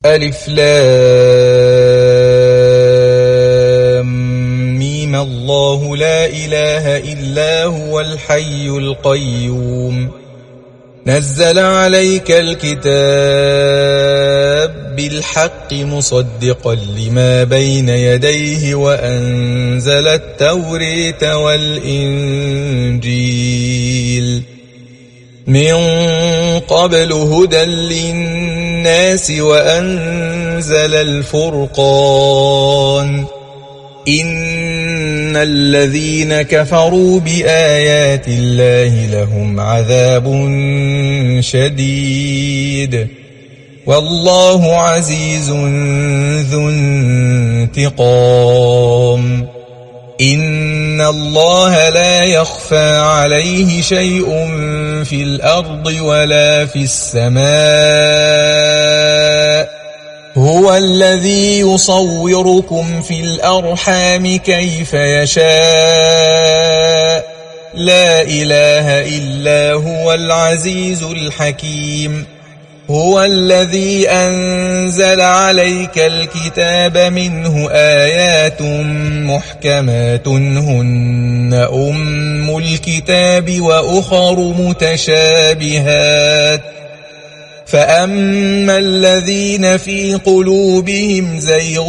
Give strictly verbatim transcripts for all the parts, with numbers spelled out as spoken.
ألف لام ميم الله لا إله إلا هو الحي القيوم نزل عليك الكتاب بالحق مصدقا لما بين يديه وأنزل التوريت والإنجيل من قبل هدى للناس وأنزل الفرقان إن الذين كفروا بآيات الله لهم عذاب شديد والله عزيز ذو انتقام إن الله لا يخفى عليه شيء في الأرض ولا في السماء هو الذي يصوركم في الأرحام كيف يشاء لا إله إلا هو العزيز الحكيم هو الذي أنزل عليك الكتاب منه آيات محكمات هن أم الكتاب وأخر متشابهات فأما الذين في قلوبهم زيغ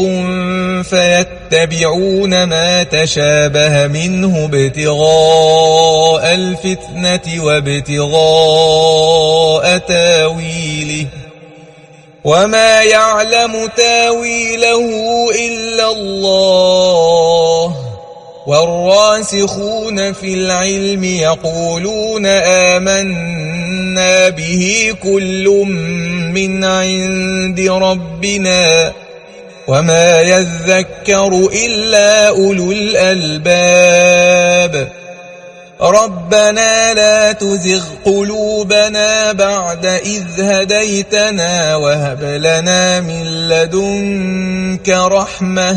فيتبعون ما تشابه منه ابتغاء الفتنة وابتغاء تاويله وما يعلم تاويله إلا الله والراسخون في العلم يقولون آمنا به كل من عند ربنا وما يذكر إلا أولو الألباب ربنا لا تزغ قلوبنا بعد إذ هديتنا وهب لنا من لدنك رحمة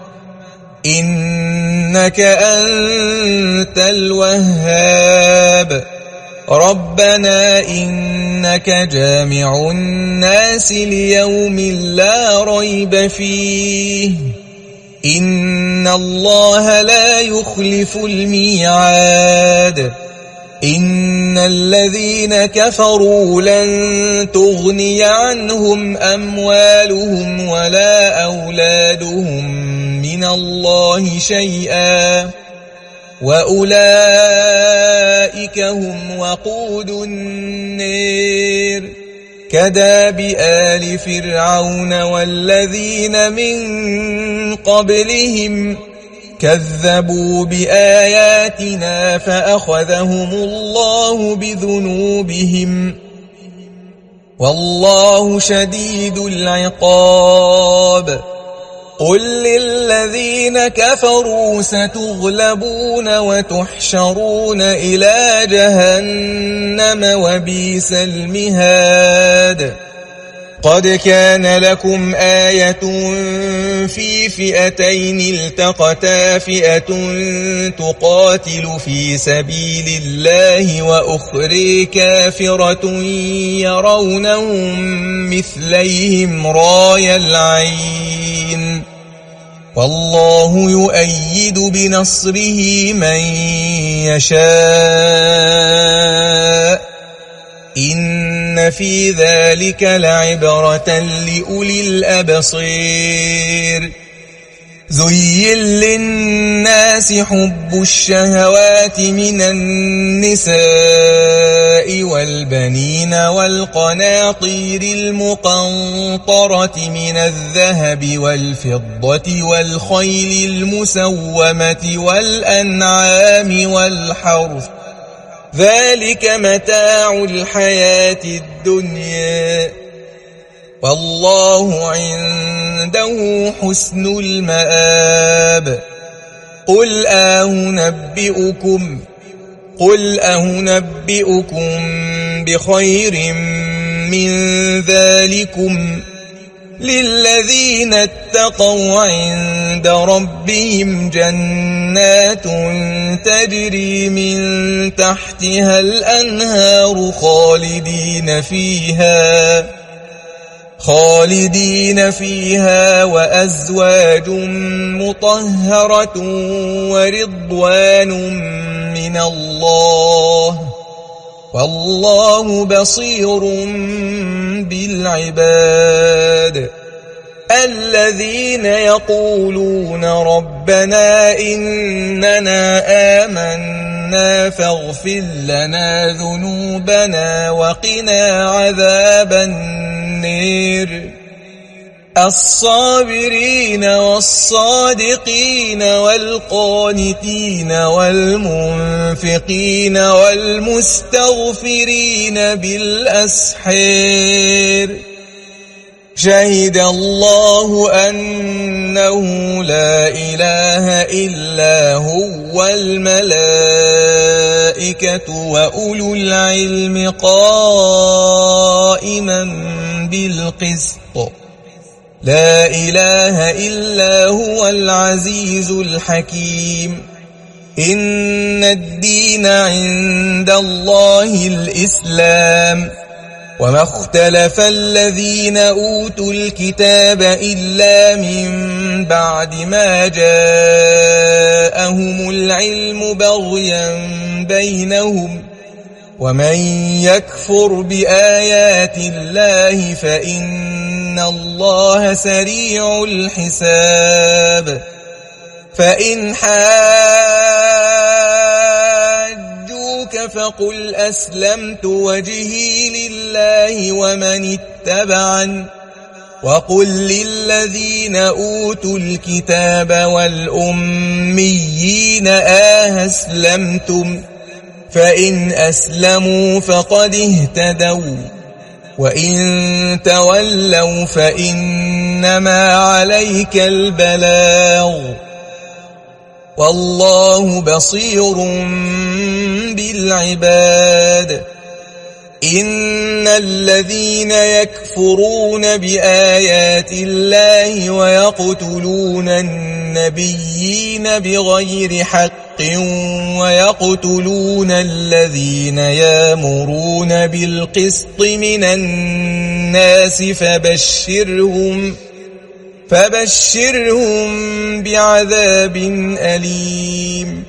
إنك أنت الوهاب ربنا إنك جامع الناس ليوم لا ريب فيه إن الله لا يخلف الميعاد إن الذين كفروا لن تغني عنهم أموالهم ولا أولادهم من الله شيئا وأولئك هم وقود النير كداب آل فرعون والذين من قبلهم كذبوا بآياتنا فأخذهم الله بذنوبهم والله شديد العقاب قل للذين كفروا ستغلبون وتحشرون إلى جهنم وبئس المهاد قد كان لكم آية في فئتين التقتا فئة تقاتل في سبيل الله وأخرى كافرة يرونهم مثليهم راي العين والله يؤيد بنصره من يشاء إن في ذلك لعبرة لأولي الأبصير زين للناس حب الشهوات من النساء والبنين والقناطير المقنطرة من الذهب والفضة والخيل المسومة والأنعام والحرث ذلك متاع الحياة الدنيا والله عنده حسن المآب قل أهنبئكم قل أهنبئكم بخير من ذلكم للذين اتقوا عند ربهم جنات تجري من تحتها الأنهار خالدين فيها خالدين فيها وأزواج مطهرة ورضوان من الله والله بصير بالعباد الذين يقولون ربنا إننا آمنا فاغفر لنا ذنوبنا وقنا عذاب النار الصابرين والصادقين والقانتين والمنفقين والمستغفرين بالأسحار شهد الله أنه لا إله إلا هو والملائكة وأولو العلم قائما بالقسط لا إله إلا هو العزيز الحكيم إن الدين عند الله الإسلام وما اختلف الذين أوتوا الكتاب إلا من بعد ما جاءهم العلم بغيا بينهم ومن يكفر بآيات الله فإن الله سريع الحساب فإن حاجوك فقل أسلمت وجهي لله ومن اتبعن وقل للذين أوتوا الكتاب والأميين أهسلمتم فإن أسلموا فقد اهتدوا وإن تولوا فإنما عليك البلاغ والله بصير بالعباد إن الذين يكفرون بآيات الله ويقتلون النبيين بغير حق ويقتلون الذين يأمرون بالقسط من الناس فبشرهم فبشرهم بعذاب أليم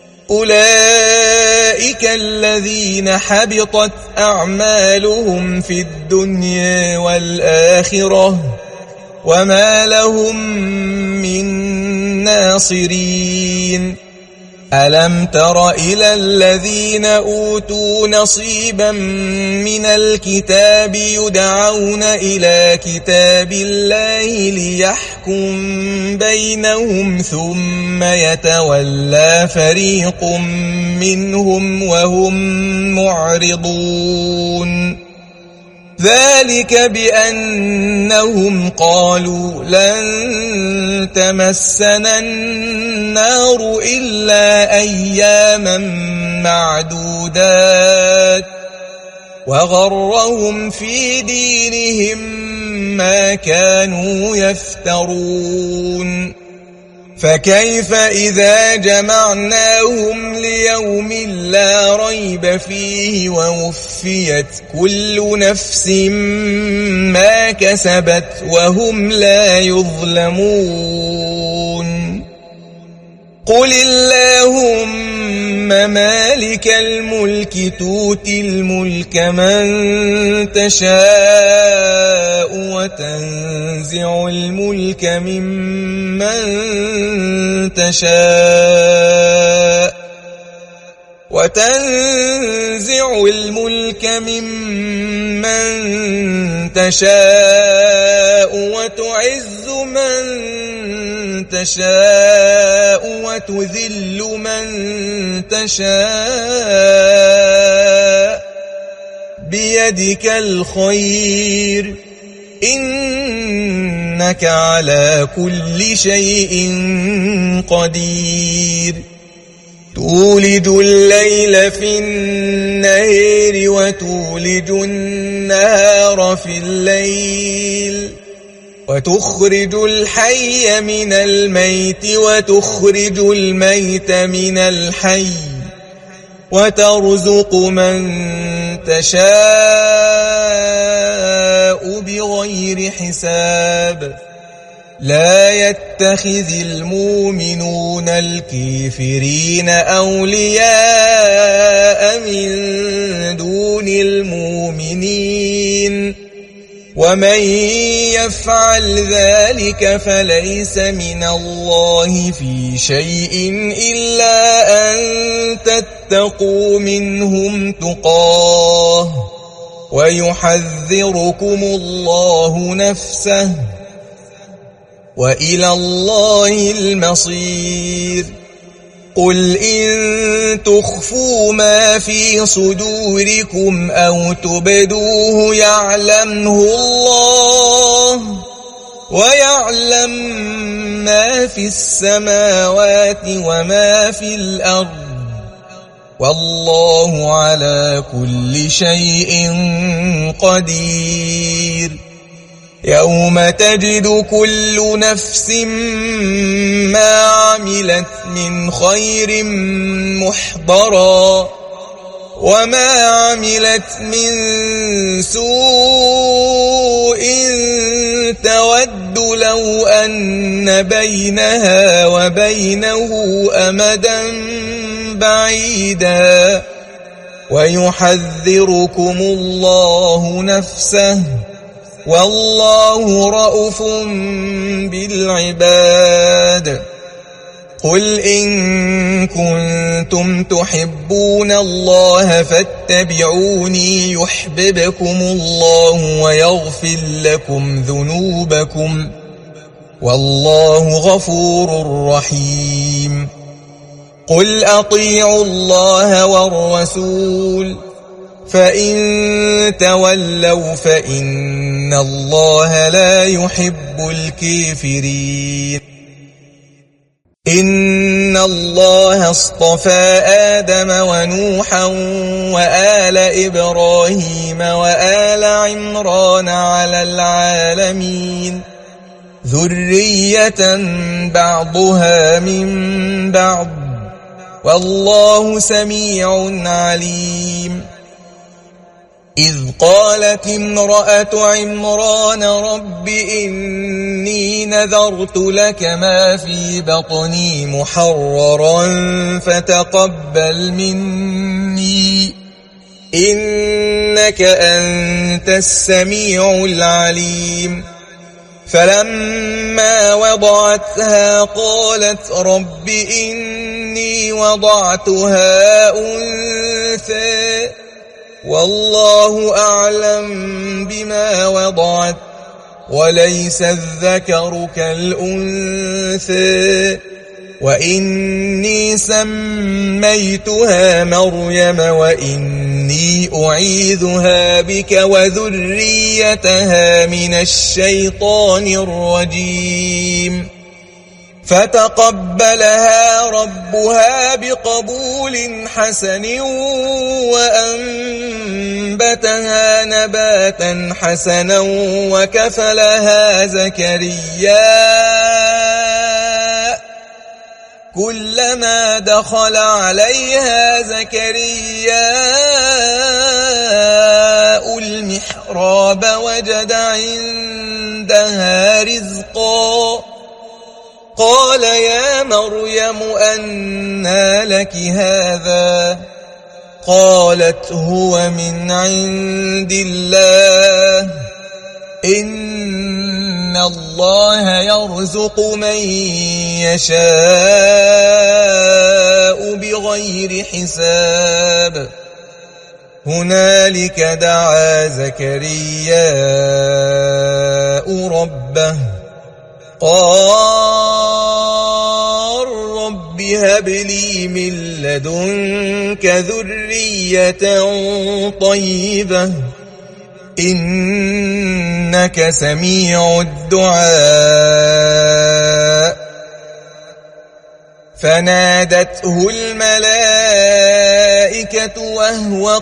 أولئك الذين حبطت أعمالهم في الدنيا والآخرة وما لهم من ناصرين ألم تر إلى الذين أوتوا نصيبا من الكتاب يدعون إلى كتاب الله ليحكم بينهم ثم يتولى فريق منهم وهم معرضون ذلك بأنهم قالوا لن تمسنا النار إلا أياما معدودات وغرهم في دينهم ما كانوا يفترون فكيف إذا جمعناهم ليوم لا ريب فيه ووفيت كل نفس ما كسبت وهم لا يظلمون قل اللهم مالك الملك تؤتي الملك من تشاء وتنزع الملك ممن تشاء وتنزع الملك ممن تشاء وتعز من تشاء وتذل من تشاء بيدك الخير إنك على كل شيء قدير تولج الليل في النهار وتولج النهار في الليل وتخرج الحي من الميت وتخرج الميت من الحي وترزق من تشاء بغير حساب لا يتخذ المؤمنون الكافرين أولياء من دون المؤمنين ومن يفعل ذلك فليس من الله في شيء إلا أن تتقوا منهم تقاه ويحذركم الله نفسه وإلى الله المصير قل إن تخفوا ما في صدوركم أو تبدوه يعلمه الله ويعلم ما في السماوات وما في الأرض والله على كل شيء قدير يوم تجد كل نفس ما عملت من خير محضرا وما عملت من سوء تود لو أن بينها وبينه أمدا بعيدا ويحذركم الله نفسه والله رؤوف بالعباد قل إن كنتم تحبون الله فاتبعوني يحببكم الله ويغفر لكم ذنوبكم والله غفور رحيم قل أطيعوا الله والرسول فإن تولوا فإن الله لا يحب الكافرين إن الله اصطفى آدم ونوحا وآل إبراهيم وآل عمران على العالمين ذرية بعضها من بعض والله سميع عليم إذ قالت امرأة عمران رب إني نذرت لك ما في بطني محررا فتقبل مني إنك أنت السميع العليم فلما وضعتها قالت رب إني وضعتها أنثى والله أعلم بما وضعت وليس الذكر كالأنثى وإني سميتها مريم وإني أعيذها بك وذريتها من الشيطان الرجيم فتقبلها ربها بقبول حسن وأنبتها نباتا حسنا وكفلها زكريا كلما دخل عليها زكريا المحراب وجد عندها رزقا قال يا مريم أنى لك هذا قالت هو من عند الله إن الله يرزق من يشاء بغير حساب هنالك دعا زكرياء ربه قال رب هب لي من لدنك ذرية طيبة إنك سميع الدعاء فنادته الملائكة وهو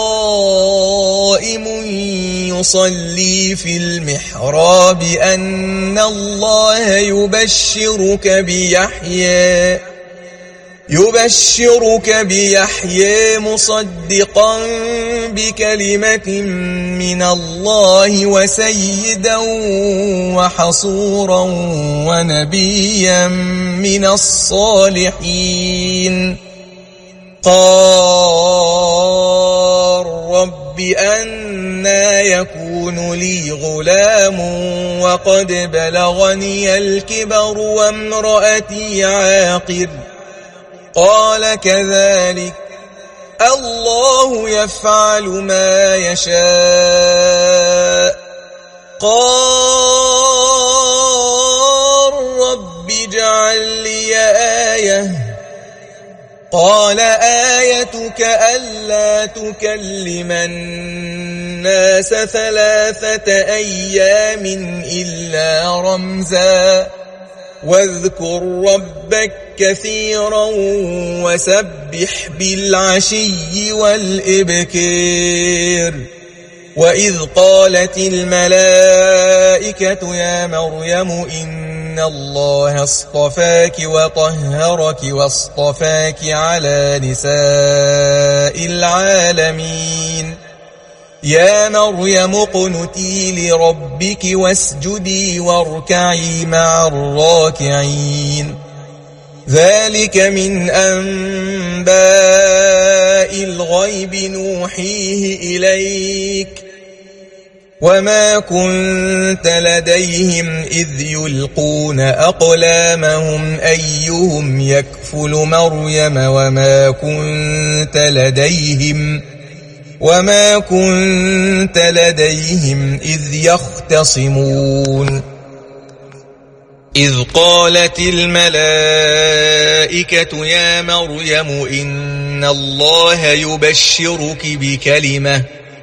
قائم يصلي في المحراب أن الله يبشرك بيحيى يبشرك بيحيى مصدقا بكلمة من الله وسيدا وحصورا ونبيا من الصالحين قال رب أنى يكون لي غلام وقد بلغني الكبر وامرأتي عاقر قال كذلك الله يفعل ما يشاء قال رب اجعل لي آية قال آيتك ألا تكلم الناس ثلاثة أيام إلا رمزا واذكر ربك كثيرا وسبح بالعشي والإبكار وإذ قالت الملائكة يا مريم إن الله اصطفاك وطهرك واصطفاك على نساء العالمين يا مريم اقنتي لربك واسجدي واركعي مع الراكعين ذلك من أنباء الغيب نوحيه إليك وما كنت لديهم إذ يلقون أقلامهم أيهم يكفل مريم وما كنت لديهم وما كنت لديهم إذ يختصمون إذ قالت الملائكة يا مريم إن الله يبشرك بكلمة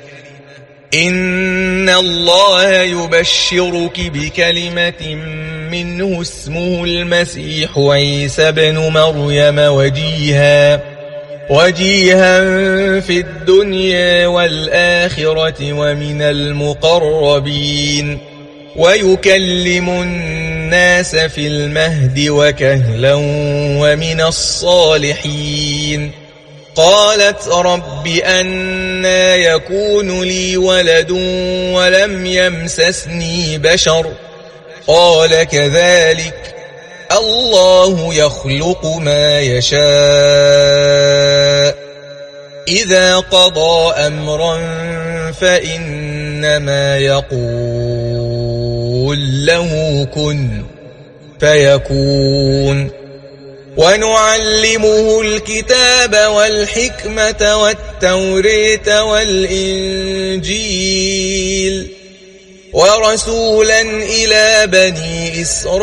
إن الله يبشرك بكلمة منه اسمه المسيح عيسى بن مريم وجيها وجيها في الدنيا والآخرة ومن المقربين ويكلم الناس في المهد وكهلا ومن الصالحين قالت رب أنى يكون لي ولد ولم يمسسني بشر قال كذلك الله يخلق ما يشاء إذا قضى أمرا فإنما يقول له كن فيكون ونعلمه الكتاب والحكمة والتوراة والإنجيل ورسولا إلى بني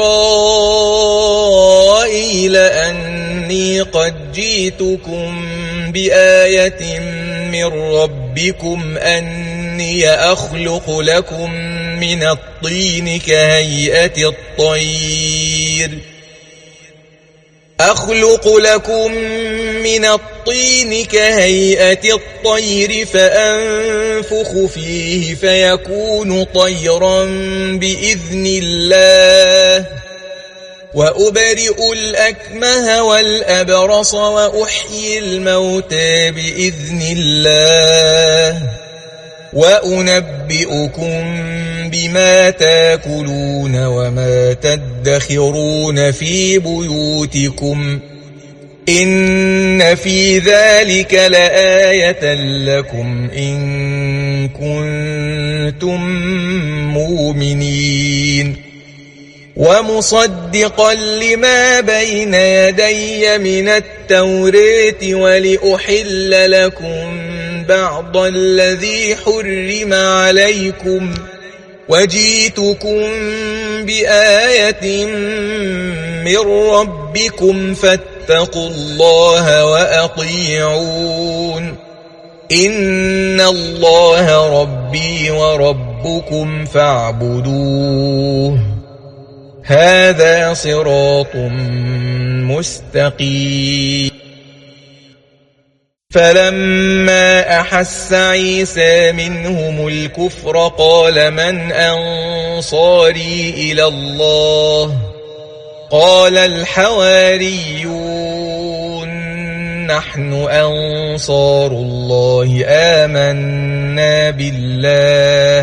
إسرائيل أني قد جئتكم بآية من ربكم أني أخلق لكم من الطين كهيئة الطير أخلق لكم من الطين كهيئة الطير فأنفخ فيه فيكون طيرا بإذن الله وأبرئ الأكمه والأبرص وأحيي الموتى بإذن الله وأنبئكم بما تاكلون وما تدخرون في بيوتكم إن في ذلك لآية لكم إن كنتم مؤمنين ومصدقا لما بين يدي من التوراة ولأحل لكم بعض الذي حرم عليكم وجئتكم بآية من ربكم فاتقوا الله وأطيعون إن الله ربي وربكم فاعبدوه هذا صراط مستقيم فلما أحس عيسى منهم الكفر قال من أنصاري إلى الله قال الحواريون نحن أنصار الله آمنا بالله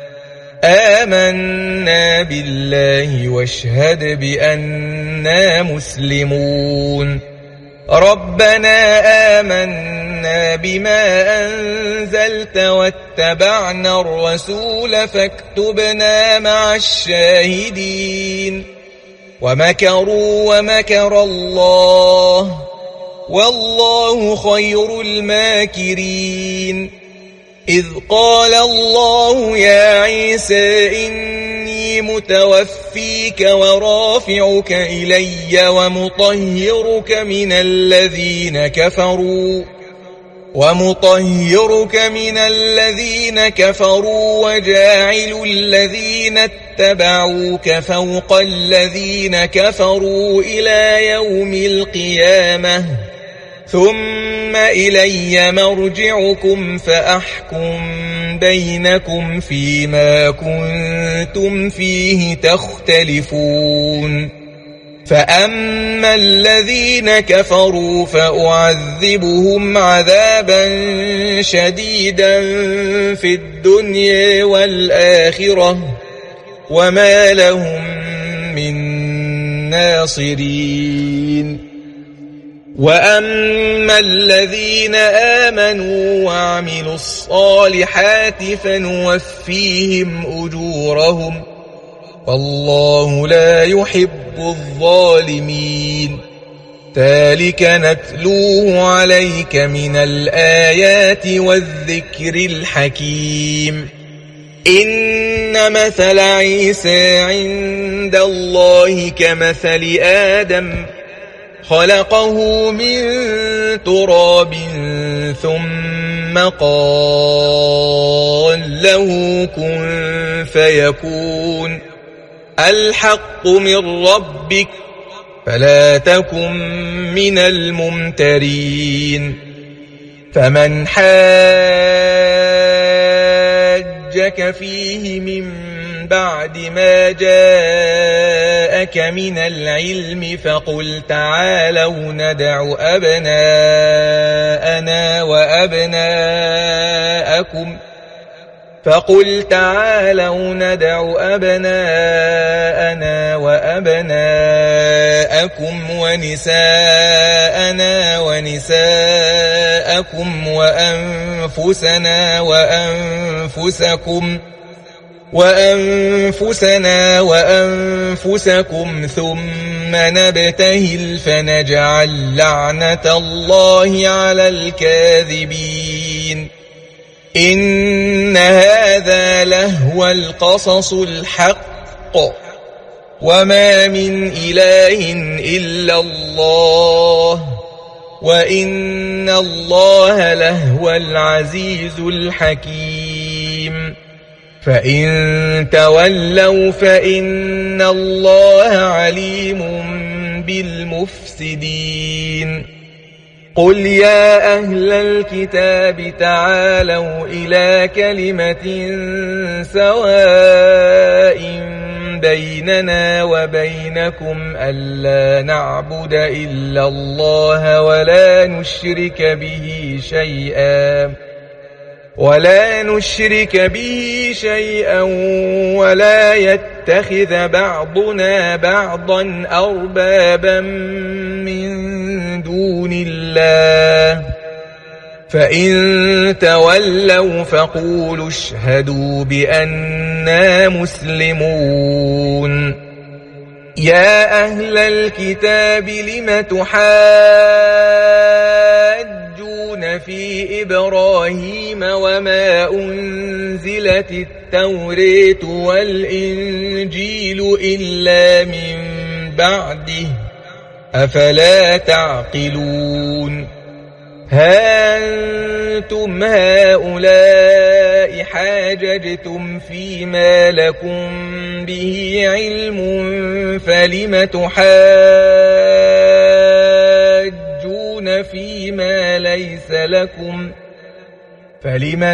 آمنا بالله واشهد بأننا مسلمون ربنا آمنا بما أنزلت واتبعنا الرسول فاكتبنا مع الشاهدين ومكروا ومكر الله والله خير الماكرين إذ قال الله يا عيسى إني متوفيك ورافعك إلي ومطهرك من الذين كفروا ومطهرك من الذين كفروا وجاعل الذين اتبعوك فوق الذين كفروا إلى يوم القيامة ثم إلي مرجعكم فأحكم بينكم فيما كنتم فيه تختلفون فأما الذين كفروا فأعذبهم عذابا شديدا في الدنيا والآخرة وما لهم من ناصرين وأما الذين آمنوا وعملوا الصالحات فنوفيهم أجورهم والله لا يحب الظالمين ذلك نتلوه عليك من الآيات والذكر الحكيم إن مثل عيسى عند الله كمثل آدم خلقه من تراب ثم قال له كن فيكون الحق من ربك فلا تكن من الممترين فمن حاجك فيه من بعد ما جاءك من العلم فقل تعالوا ندع أبناءنا وأبناءكم فقل تعالوا ندع أبناءنا وأبناءكم ونساءنا ونساءكم وأنفسنا وأنفسكم وأنفسنا وأنفسكم ثم نبتهل فنجعل لعنة الله على الكاذبين إن هذا لهو القصص الحق وما من إله إلا الله وإن الله لهو العزيز الحكيم فإن تولوا فإن الله عليم بالمفسدين قل يا أهل الكتاب تعالوا إلى كلمة سواء بيننا وبينكم ألا نعبد إلا الله ولا نشرك به شيئا ولا نشرك به شيئا ولا يتخذ بعضنا بعضا أربابا من دون الله فإن تولوا فقولوا اشهدوا بأننا مسلمون يا أهل الكتاب لم تحاجون في إبراهيم وما أنزلت التوراة والإنجيل إلا من بعده أفلا تعقلون ها أنتم هؤلاء حاججتم فيما لكم به علم فلم تحاجون فيما ليس لكم فلم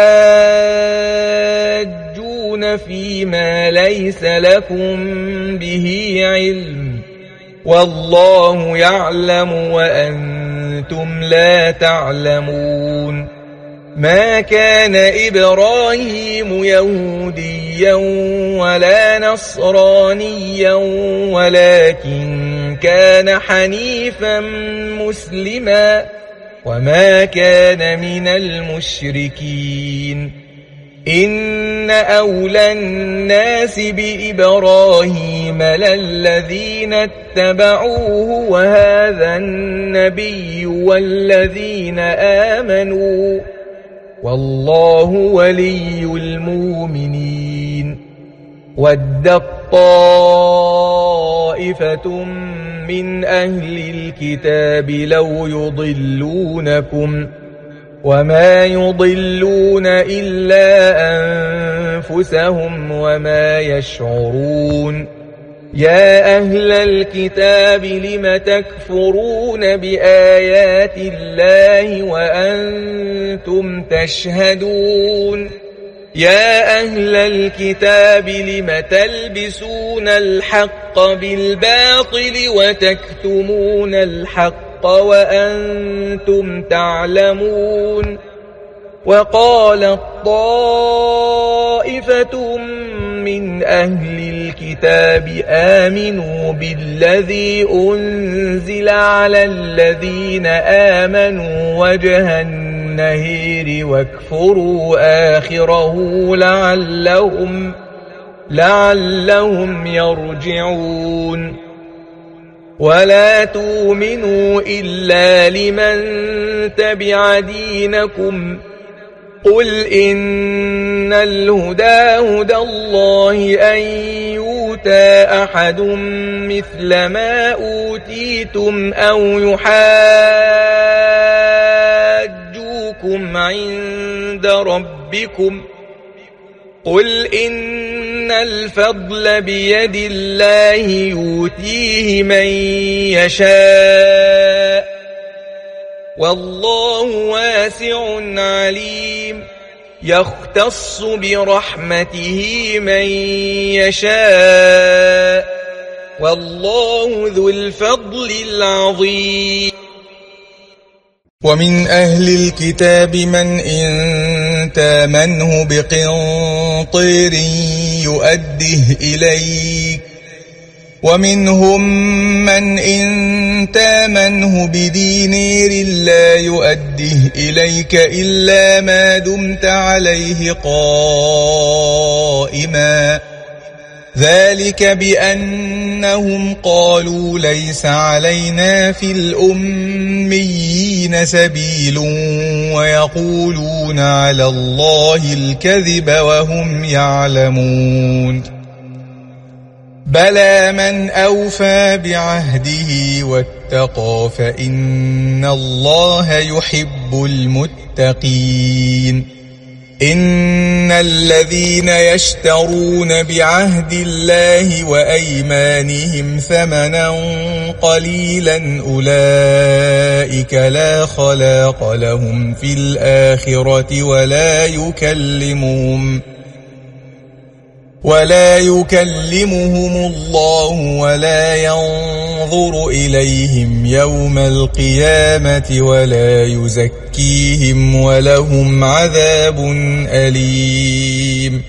تحاجون فيما ليس لكم به علم والله يعلم وأنتم وأنتم لا تعلمون ما كان إبراهيم يهوديا ولا نصرانيا ولكن كان حنيفا مسلما وما كان من المشركين إن أولى الناس بإبراهيم للذين اتبعوه وهذا النبي والذين آمنوا والله ولي المؤمنين ودت طائفة من أهل الكتاب لو يضلونكم وما يضلون إلا أنفسهم وما يشعرون يا أهل الكتاب لم تكفرون بآيات الله وأنتم تشهدون يا أهل الكتاب لم تلبسون الحق بالباطل وتكتمون الحق وأنتم تعلمون وقالت طائفة من أهل الكتاب آمنوا بالذي أنزل على الذين آمنوا وجه النهار واكفروا آخره لعلهم, لعلهم يرجعون ولا تؤمنوا إلا لمن تبع دينكم قل إن الهدى هدى الله أن يؤتى أحد مثل ما أوتيتم أو يحاجوكم عند ربكم قل إن الفضل بيد الله يؤتيه من يشاء والله واسع عليم يختص برحمته من يشاء والله ذو الفضل العظيم ومن أهل الكتاب من إن تامنه بقنطير يؤده إليك ومنهم من إن تامنه بدينار لا يؤده إليك إلا ما دمت عليه قائما ذلك بأنهم قالوا ليس علينا في الأميين سبيل ويقولون على الله الكذب وهم يعلمون بلى من أوفى بعهده واتقى فإن الله يحب المتقين إن الذين يشترون بعهد الله وأيمانهم ثمنا قليلا أولئك لا خلاق لهم في الآخرة ولا يكلمهم ولا يكلمهم الله ولا ينظر إليهم يوم القيامة ولا يزكيهم ولهم عذاب أليم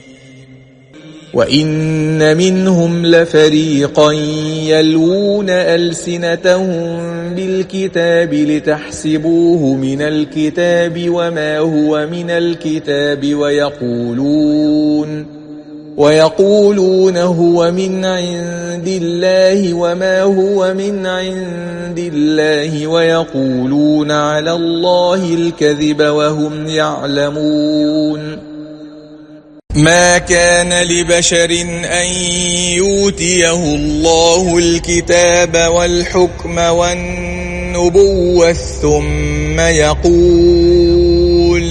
وإن منهم لفريقا يلوون ألسنتهم بالكتاب لتحسبوه من الكتاب وما هو من الكتاب ويقولون ويقولون هو من عند الله وما هو من عند الله ويقولون على الله الكذب وهم يعلمون ما كان لبشر أن يؤتيه الله الكتاب والحكم والنبوة ثم يقول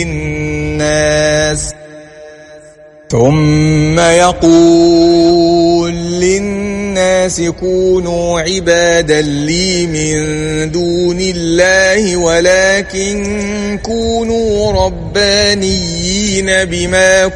للناس ثم يقول للناس كونوا عبادا لي من دون الله ولكن كونوا ربانيين بما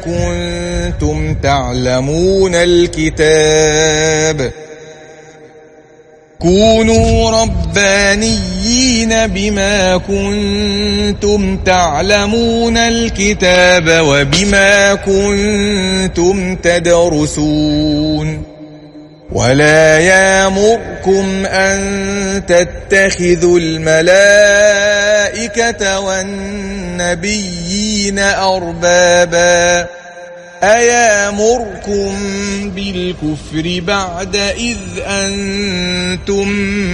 كنتم تعلمون الكتاب كونوا ربانيين بما كنتم تعلمون الكتاب وبما كنتم تدرسون ولا يأمركم أن تتخذوا الملائكة والنبيين أربابا أيامركم بالكفر بعد إذ أنتم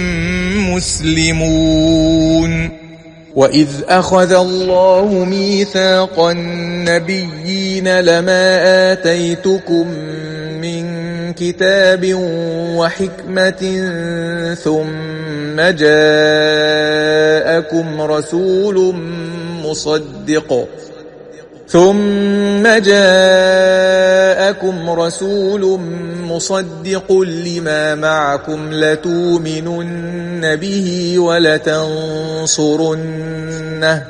مسلمون وإذ أخذ الله ميثاق النبيين لما آتيتكم من كتاب وحكمة ثم جاءكم رسول مصدق ثم جاءكم رسول مصدق لما معكم لتؤمنن به ولتنصرنه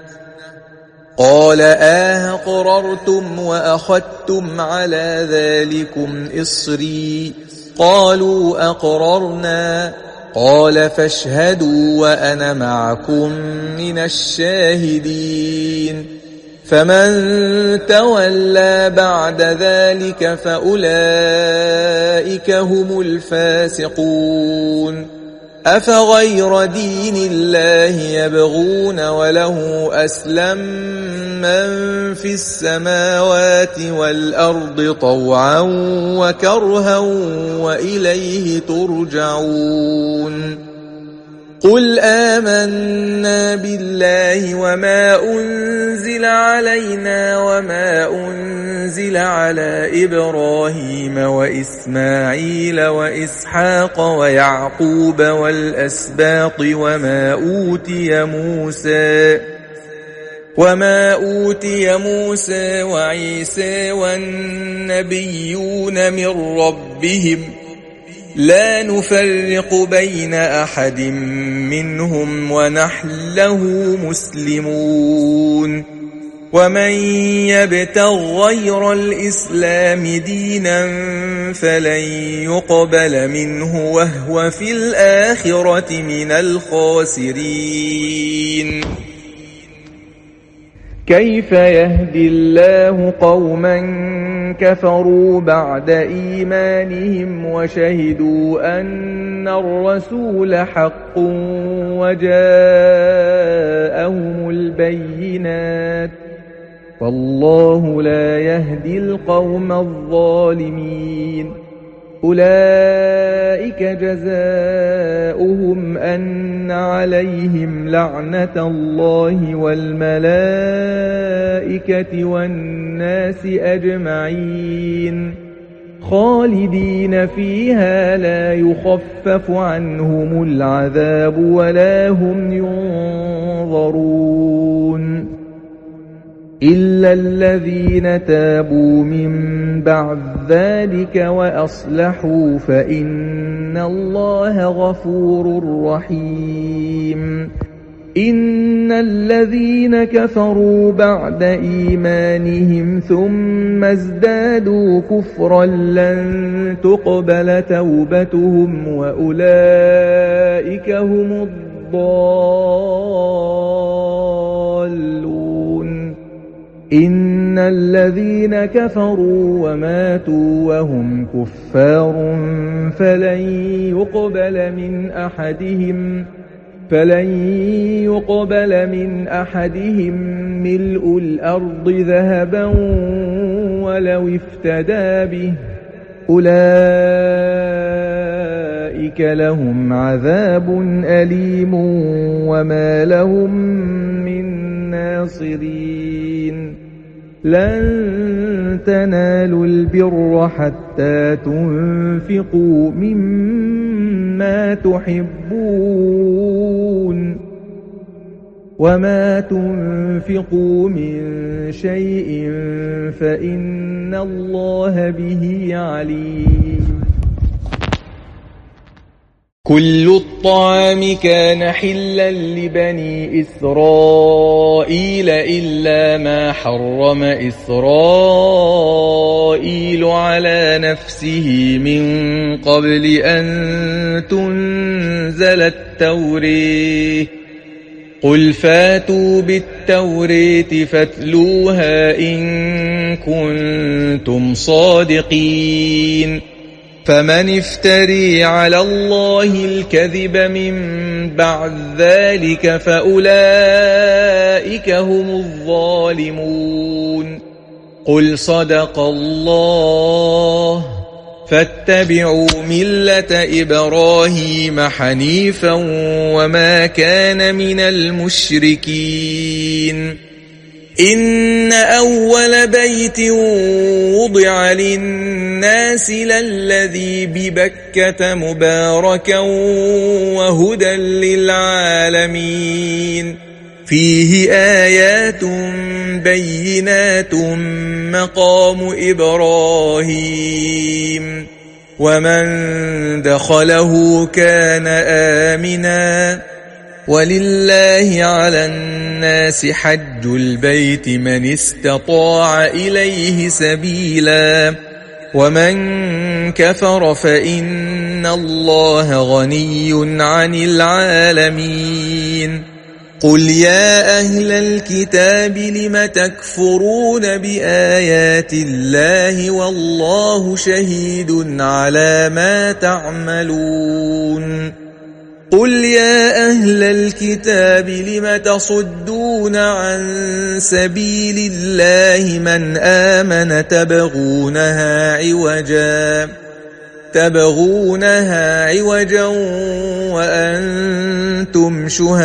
قال أأقررتم وأخذتم على ذلكم إصري قالوا أقررنا قال فاشهدوا وأنا معكم من الشاهدين فمن تولى بعد ذلك فأولئك هم الفاسقون أفغير دين الله يبغون وله أسلم من في السماوات والأرض طوعا وكرها وإليه ترجعون قل آمنا بالله وما أنزل علينا وما أنزل على إبراهيم وإسماعيل وإسحاق ويعقوب والأسباط وما أوتي موسى وما أوتي موسى وعيسى والنبيون من ربهم لا نفرق بين أحد منهم ونحن له مسلمون ومن يبتغ غير الإسلام دينا فلن يقبل منه وهو في الآخرة من الخاسرين كيف يهدي الله قوما كفروا بعد إيمانهم وشهدوا أن الرسول حق وجاءهم البينات والله لا يهدي القوم الظالمين أولئك جزاؤهم أن عليهم لعنة الله والملائكة والناس أجمعين خالدين فيها لا يخفف عنهم العذاب ولا هم ينظرون إلا الذين تابوا من بعد ذلك وأصلحوا فإن الله غفور رحيم إن الذين كفروا بعد إيمانهم ثم ازدادوا كفرا لن تقبل توبتهم وأولئك هم الضالون إن الذين كفروا وماتوا وهم كفار فلن يقبل من أحدهم فلن يقبل من أحدهم ملء الأرض ذهبا ولو افتدى به أولئك لهم عذاب أليم وما لهم من ناصرين لن تنالوا البر حتى تنفقوا مما تحبون وما تنفقوا من شيء فإن الله به عليم كل الطعام كان حلا لبني إسرائيل إلا ما حرم إسرائيل على نفسه من قبل أن تنزل التوراة قل فاتوا بالتوراة فاتلوها إن كنتم صادقين فمن افتري على الله الكذب من بعد ذلك فأولئك هم الظالمون قل صدق الله فاتبعوا ملة إبراهيم حنيفا وما كان من المشركين إن أول بيت وضع للناس للذي ببكة مباركا وهدى للعالمين فيه آيات بينات مقام إبراهيم ومن دخله كان آمنا ولله على الناس حج البيت من استطاع إليه سبيلا ومن كفر فإن الله غني عن العالمين قل يا أهل الكتاب لم تكفرون بآيات الله والله شهيد على ما تعملون قل يا أهل الكتاب لم تصدون عن سبيل الله من آمن تبغونها عوجا تبغونها عوجا وأنتم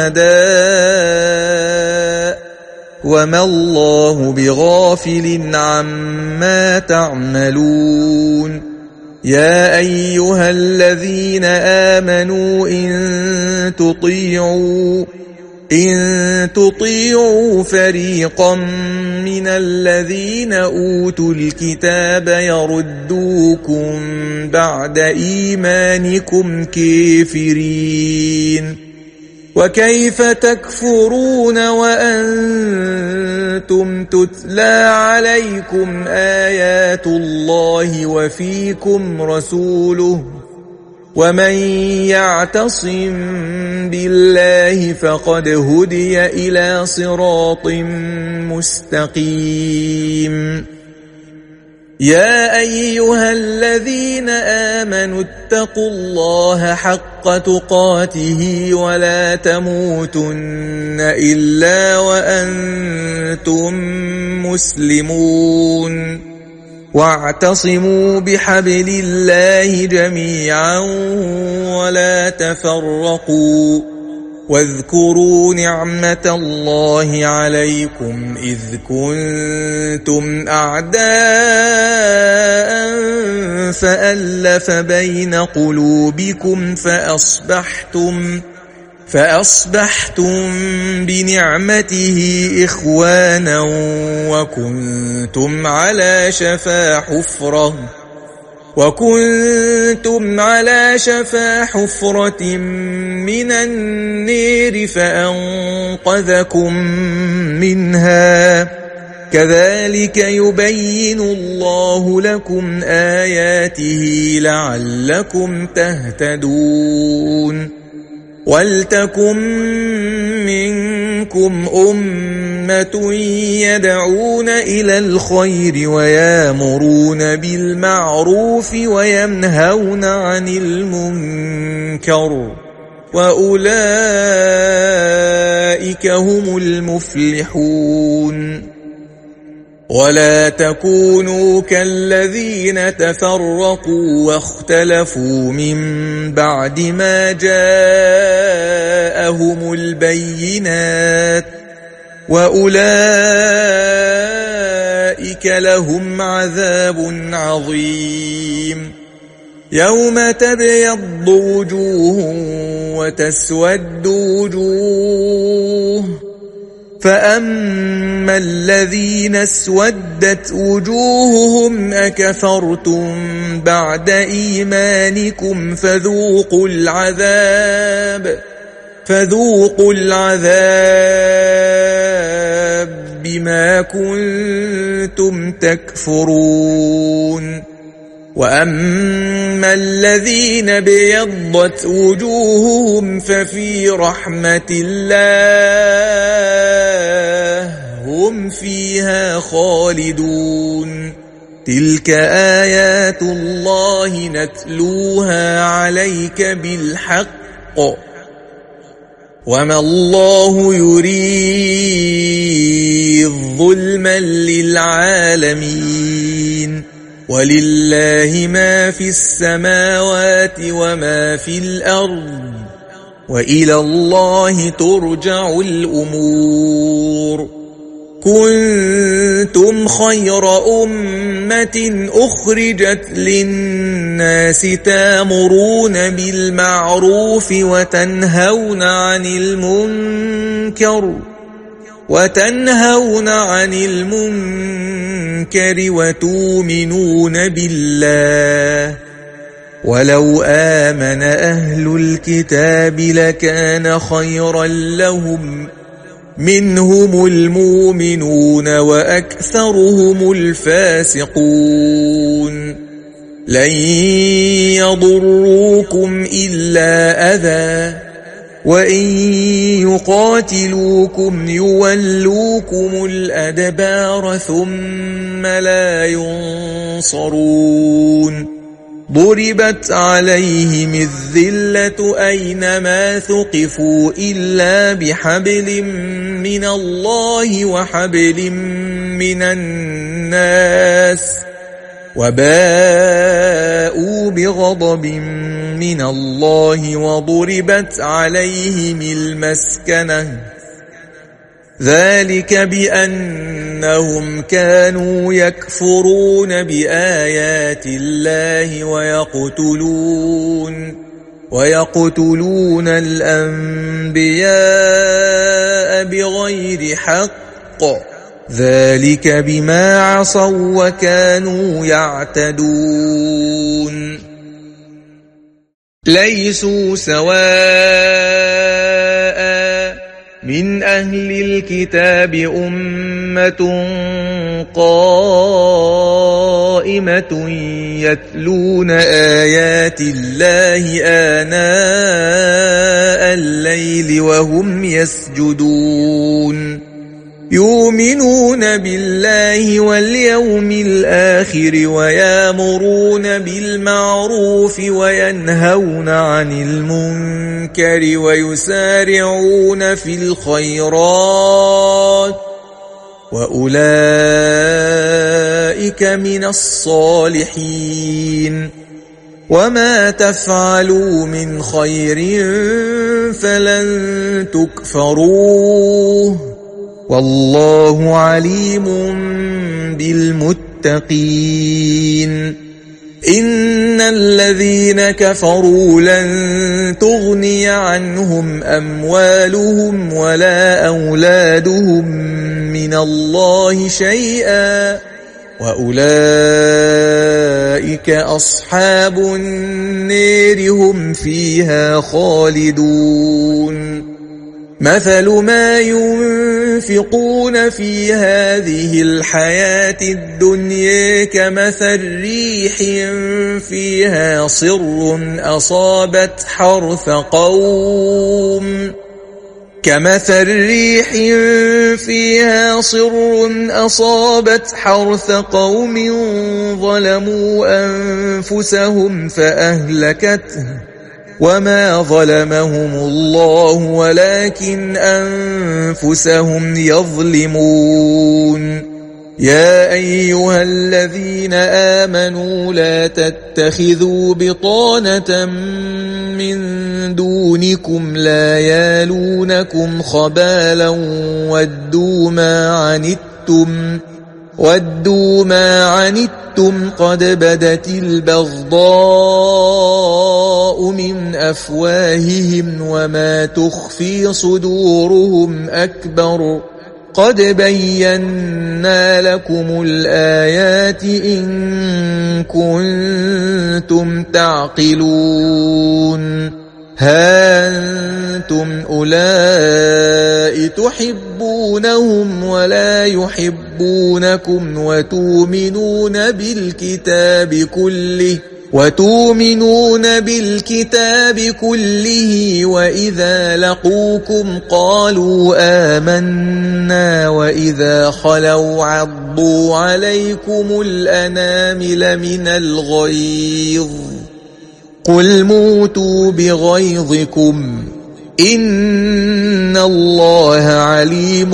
شهداء وما الله بغافل عما تعملون يا أيها الذين آمنوا إن تطيعوا إن تطيعوا فريقا من الذين أوتوا الكتاب يردوكم بعد إيمانكم كافرين وكيف تكفرون وأنتم تتلى عليكم آيات الله وفيكم رسوله ومن يعتصم بالله فقد هدي إلى صراط مستقيم يا أيها الذين آمنوا اتقوا الله حق تقاته ولا تموتن إلا وأنتم مسلمون واعتصموا بحبل الله جميعا ولا تفرقوا واذكروا نعمة الله عليكم إذ كنتم أعداء فألف بين قلوبكم فأصبحتم فأصبحتم بنعمته إخوانا وكنتم على شفا حفرة وكنتم على شفا حفرة من النار فأنقذكم منها كذلك يبين الله لكم آياته لعلكم تهتدون ولتكن منكم أمة يدعون إلى الخير ويامرون بالمعروف وينهون عن المنكر وأولئك هم المفلحون ولا تكونوا كالذين تفرقوا واختلفوا من بعد ما جاءهم البينات وأولئك لهم عذاب عظيم يوم تبيض وجوه وتسود وجوه فأما الذين اسودت وجوههم أكفرتم بعد إيمانكم فذوقوا العذاب فذوقوا العذاب بما كنتم تكفرون وأما الذين ابيضت وجوههم ففي رحمة الله هم فيها خالدون تلك آيات الله نتلوها عليك بالحق وما الله يريد ظلما للعالمين ولله ما في السماوات وما في الأرض وإلى الله ترجع الأمور كنتم خير أمة أخرجت للناس تامرون بالمعروف وتنهون عن المنكر وتنهون عن المنكر وتؤمنون بالله ولو آمن أهل الكتاب لكان خيرا لهم منهم المؤمنون وأكثرهم الفاسقون لن يضروكم إلا أذى وإن يقاتلوكم يولوكم الأدبار ثم لا ينصرون ضربت عليهم الذلة أينما ثقفوا إلا بحبل من الله وحبل من الناس وباءوا بغضب من الله وضربت عليهم المسكنة ذلك بأنهم كانوا يكفرون بآيات الله ويقتلون ويقتلون الأنبياء بغير حق ذلك بما عصوا وكانوا يعتدون ليسوا سواء من أهل الكتاب أمة قائمة يتلون آيات الله آناء الليل وهم يسجدون يؤمنون بالله واليوم الآخر ويأمرون بالمعروف وينهون عن المنكر ويسارعون في الخيرات وأولئك من الصالحين وما تفعلوا من خير فلن تكفروه والله عليم بالمتقين إن الذين كفروا لن تغني عنهم أموالهم ولا أولادهم من الله شيئا وأولئك أصحاب النار هم فيها خالدون مثل ما ينفقون في هذه الحياة الدنيا كمثل ريح فيها صر أصابت حرث قوم كمثل ريح فيها صر أصابت حرث قوم ظلموا أنفسهم فأهلكته وما ظلمهم الله ولكن أنفسهم يظلمون يا أيها الذين آمنوا لا تتخذوا بطانة من دونكم لا يالونكم خبالا ودوا ما عنتم ودوا ما عنتم قد بدت البغضاء من أفواههم وما تخفي صدورهم أكبر قد بينا لكم الآيات إن كنتم تعقلون ها أنتم أولئك تحبونهم ولا يحبونكم وتؤمنون بالكتاب كله وتؤمنون بالكتاب كله وإذا لقوكم قالوا آمنا وإذا خلوا عضوا عليكم الأنامل من الغيظ قل موتوا بغيظكم إن الله عليم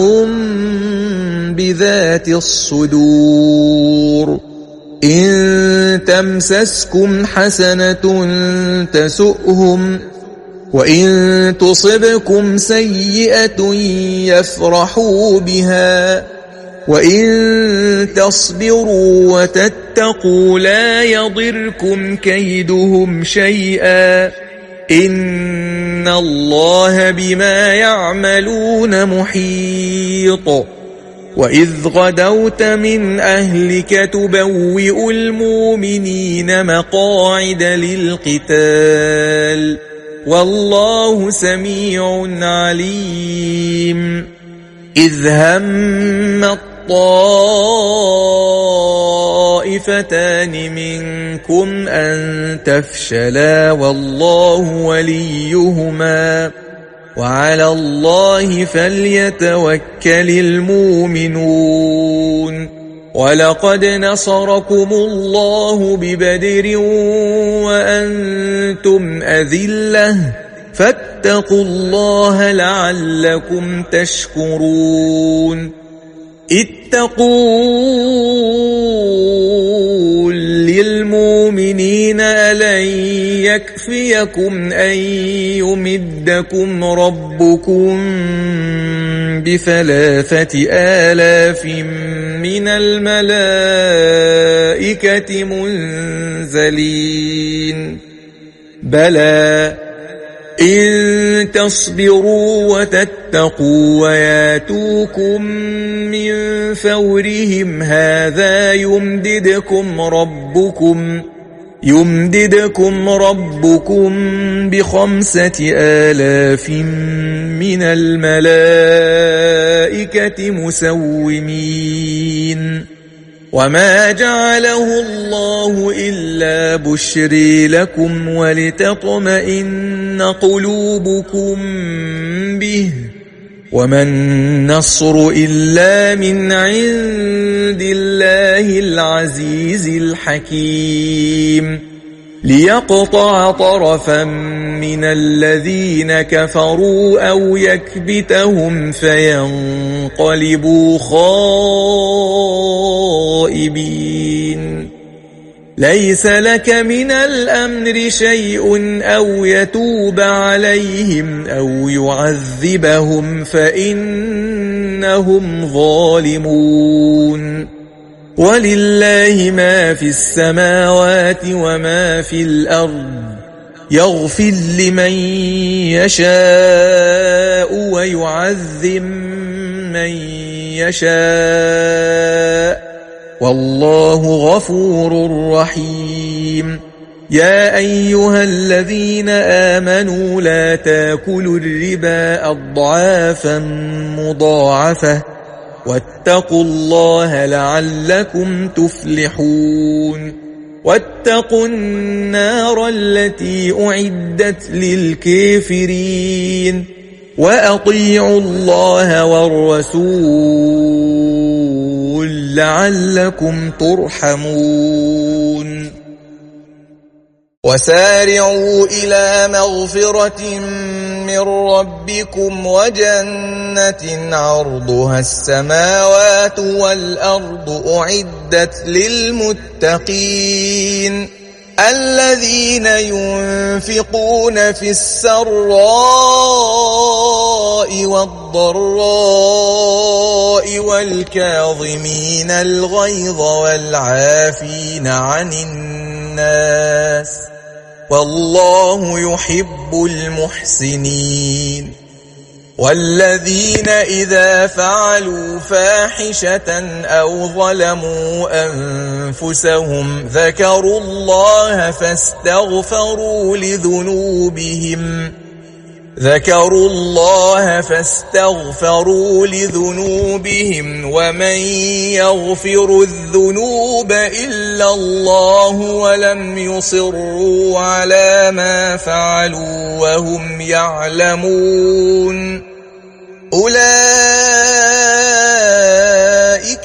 بذات الصدور إن تمسسكم حسنة تسؤهم وإن تصبكم سيئة يفرحوا بها وإن تصبروا وتتقوا لا يضركم كيدهم شيئا إن الله بما يعملون محيط وإذ غدوت من أهلك تبوئ المؤمنين مقاعد للقتال والله سميع عليم إذ هم الطائفتان منكم أن تفشلا والله وليهما وعلى الله فليتوكل المؤمنون ولقد نصركم الله ببدر وأنتم أذلة فاتقوا الله لعلكم تشكرون اتقوا للمؤمنين ألن يكفيكم أن يمدكم ربكم بثلاثة آلاف من الملائكة منزلين بلى إن تصبروا وتتقوا وياتوكم من فورهم هذا يمددكم ربكم يمددكم ربكم بخمسة آلاف من الملائكة مسومين وما جعله الله إلا بشري لكم ولتطمئن قلوبكم به وما النصر إلا من عند الله العزيز الحكيم ليقطع طرفا من الذين كفروا أو يكبتهم فينقلبوا خائبين ليس لك من الأمر شيء أو يتوب عليهم أو يعذبهم فإنهم ظالمون ولله ما في السماوات وما في الأرض يغفر لمن يشاء ويعذب من يشاء والله غفور رحيم يا أيها الذين آمنوا لا تاكلوا الربا أضعافا مضاعفة واتقوا الله لعلكم تفلحون واتقوا النار التي أعدت للكافرين وأطيعوا الله والرسول لعلكم ترحمون وسارعوا إلى مغفرة من ربكم وجنة عرضها السماوات والأرض أعدت للمتقين الذين ينفقون في السراء والضراء والكاظمين الغيظ والعافين عن الناس والله يحب المحسنين والذين إذا فعلوا فاحشة أو ظلموا أنفسهم ذكروا الله فاستغفروا لذنوبهم ذكروا الله فاستغفروا لذنوبهم ومن يغفر الذنوب إلا الله ولم يصروا على ما فعلوا وهم يعلمون أولئك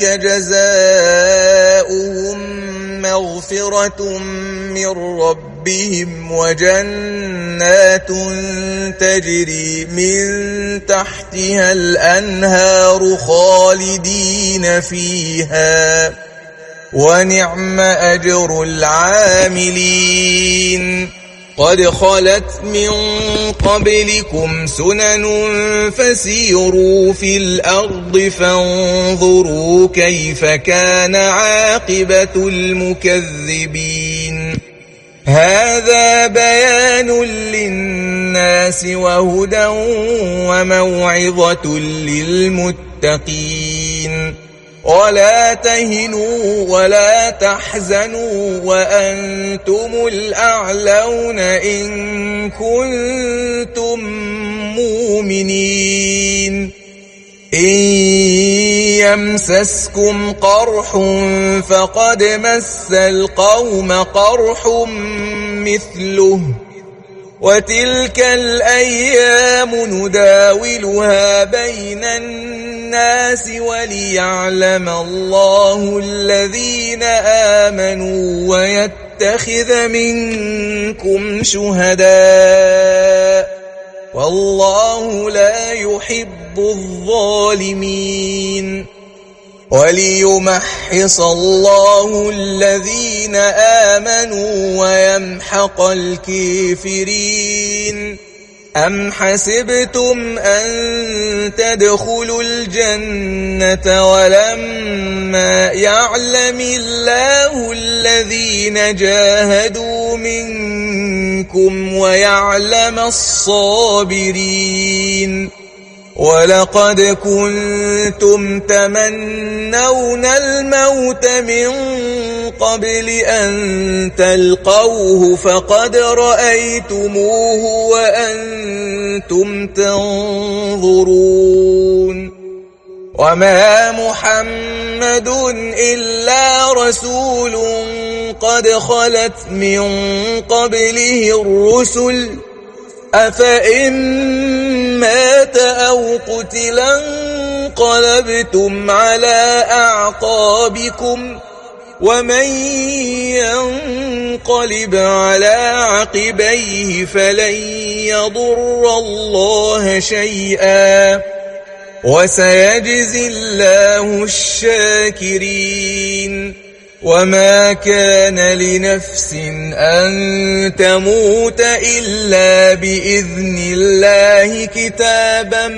جزاؤهم مغفرة من ربهم وجنات تجري من تحتها الأنهار خالدين فيها ونعم أجر العاملين قد خلت من قبلكم سنن فسيروا في الأرض فانظروا كيف كان عاقبة المكذبين هذا بيان للناس وهدى وموعظة للمتقين ولا تهنوا ولا تحزنوا وأنتم الأعلون إن كنتم مؤمنين إن يمسسكم قرح فقد مس القوم قرح مثله وتلك الأيام نداولها بين الناس وليعلم الله الذين آمنوا ويتخذ منكم شهداء والله لا يحب الظالمين وليمحص الله الذين آمنوا ويمحق الكافرين أم حسبتم أن تدخلوا الجنة ولما يعلم الله الذين جاهدوا منكم ويعلم الصابرين ولقد كنتم تمنون الموت من قبل أن تلقوه فقد رأيتموه وأنتم تنظرون وما محمد إلا رسول قد خلت من قبله الرسل أفإن مات أو قتلا انقلبتم على أعقابكم ومن ينقلب على عقبيه فلن يضر الله شيئا وسيجزي الله الشاكرين وما كان لنفس أن تموت إلا بإذن الله كتابا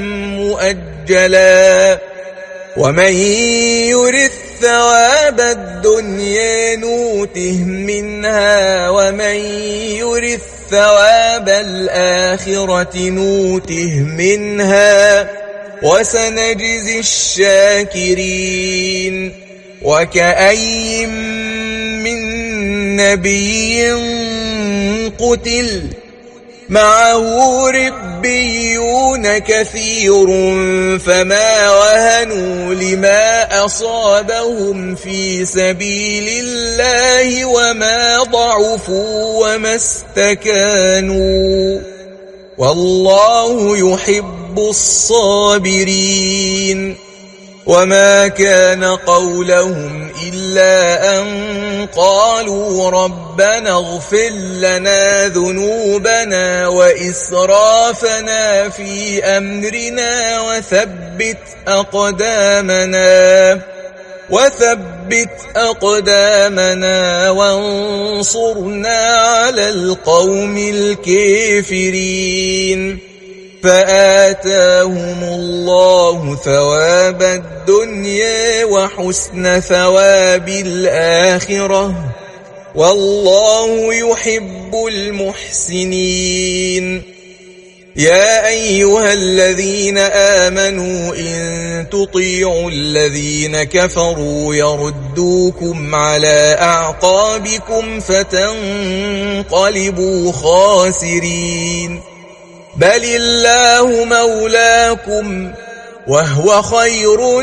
مؤجلا ومن يرث ثواب الدنيا نوته منها ومن يرث ثواب الآخرة نوته منها وسنجزي الشاكرين وكأي من نبي قتل معه ربيون كثير فما وهنوا لما أصابهم في سبيل الله وما ضعفوا وما استكانوا والله يحب الصابرين وما كان قولهم إلا أن قالوا ربنا اغفر لنا ذنوبنا وإسرافنا في أمرنا وثبت أقدامنا وثبت أقدامنا وانصرنا على القوم الكافرين فآتاهم الله ثواب الدنيا وحسن ثواب الآخرة والله يحب المحسنين يا أيها الذين آمنوا إن تطيعوا الذين كفروا يردوكم على أعقابكم فتنقلبوا خاسرين بل الله مولاكم وهو خير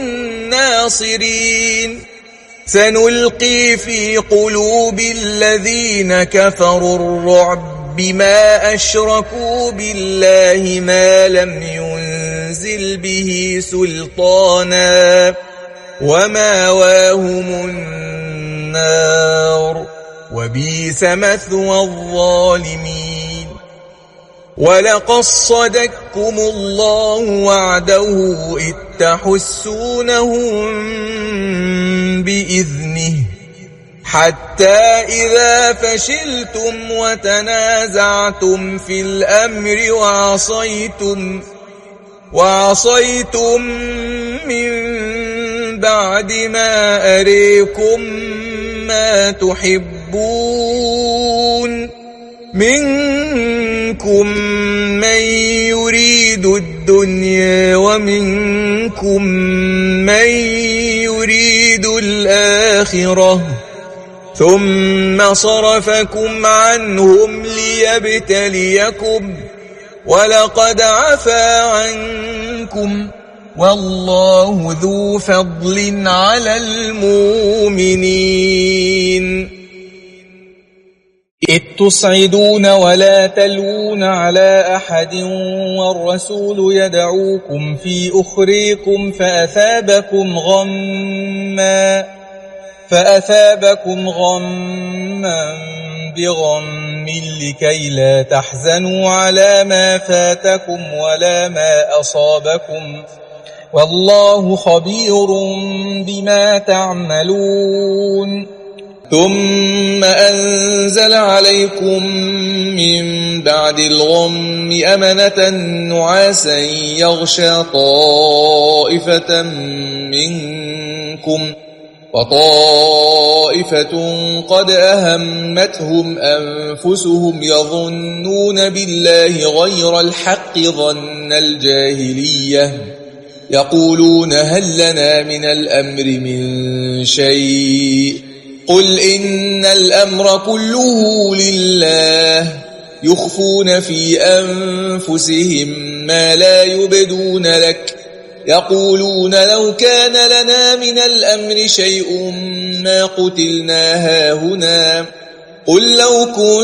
الناصرين سنلقي في قلوب الذين كفروا الرعب بما أشركوا بالله ما لم ينزل به سلطانا وماواهم النار وبئس مثوى الظالمين ولقد صدقكم الله وعده إذ تحسونهم بإذنه حتى إذا فشلتم وتنازعتم في الأمر وعصيتم وعصيتم من بعد ما أريكم ما تحبون منكم من يريد الدنيا ومنكم من يريد الآخرة ثم صرفكم عنهم ليبتليكم ولقد عفا عنكم والله ذو فضل على المؤمنين إذ تصعدون ولا تلوون على أحد والرسول يدعوكم في أخريكم فأثابكم غمّا فأثابكم غمّا بغم لكي لا تحزنوا على ما فاتكم ولا ما أصابكم والله خبير بما تعملون ثم أنزل عليكم من بعد الغم أمنة نعاسا يغشى طائفة منكم وطائفة قد أهمتهم أنفسهم يظنون بالله غير الحق ظن الجاهلية يقولون هل لنا من الأمر من شيء قل إن الأمر كله لله يخفون في أنفسهم ما لا يبدون لك يقولون لو كان لنا من الأمر شيء ما قتلنا هاهنا قل لو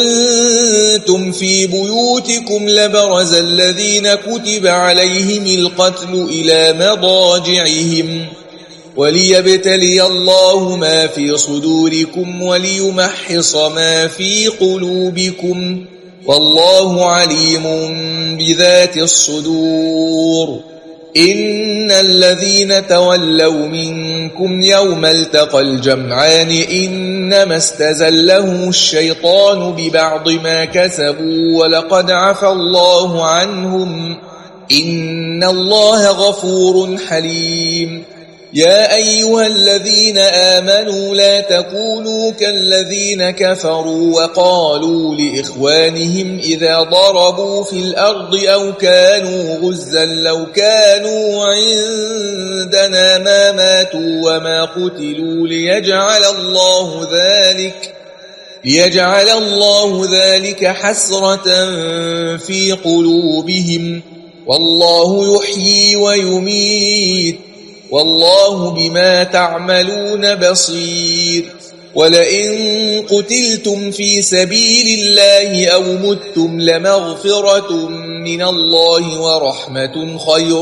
كنتم في بيوتكم لبرز الذين كتب عليهم القتل إلى مضاجعهم وليبتلي الله ما في صدوركم وليمحص ما في قلوبكم والله عليم بذات الصدور إن الذين تولوا منكم يوم التقى الجمعان إنما استزلهم الشيطان ببعض ما كسبوا ولقد عفى الله عنهم إن الله غفور حليم يا أيها الذين آمنوا لا تكونوا كالذين كفروا وقالوا لإخوانهم إذا ضربوا في الأرض أو كانوا غزا لو كانوا عندنا ما ماتوا وما قتلوا ليجعل الله ذلك ليجعل الله ذلك حسرة في قلوبهم والله يحيي ويميت والله بما تعملون بصير ولئن قتلتم في سبيل الله أو متم لمغفرة من الله ورحمة خير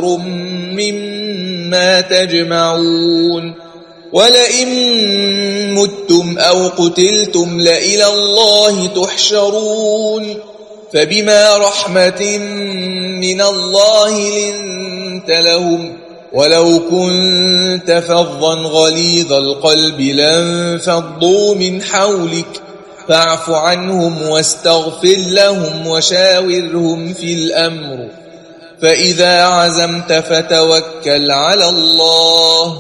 مما تجمعون ولئن متم أو قتلتم لإلى الله تحشرون فبما رحمة من الله لنت لهم ولو كنت فظا غليظ القلب لانفضوا من حولك فاعف عنهم واستغفر لهم وشاورهم في الأمر فإذا عزمت فتوكل على الله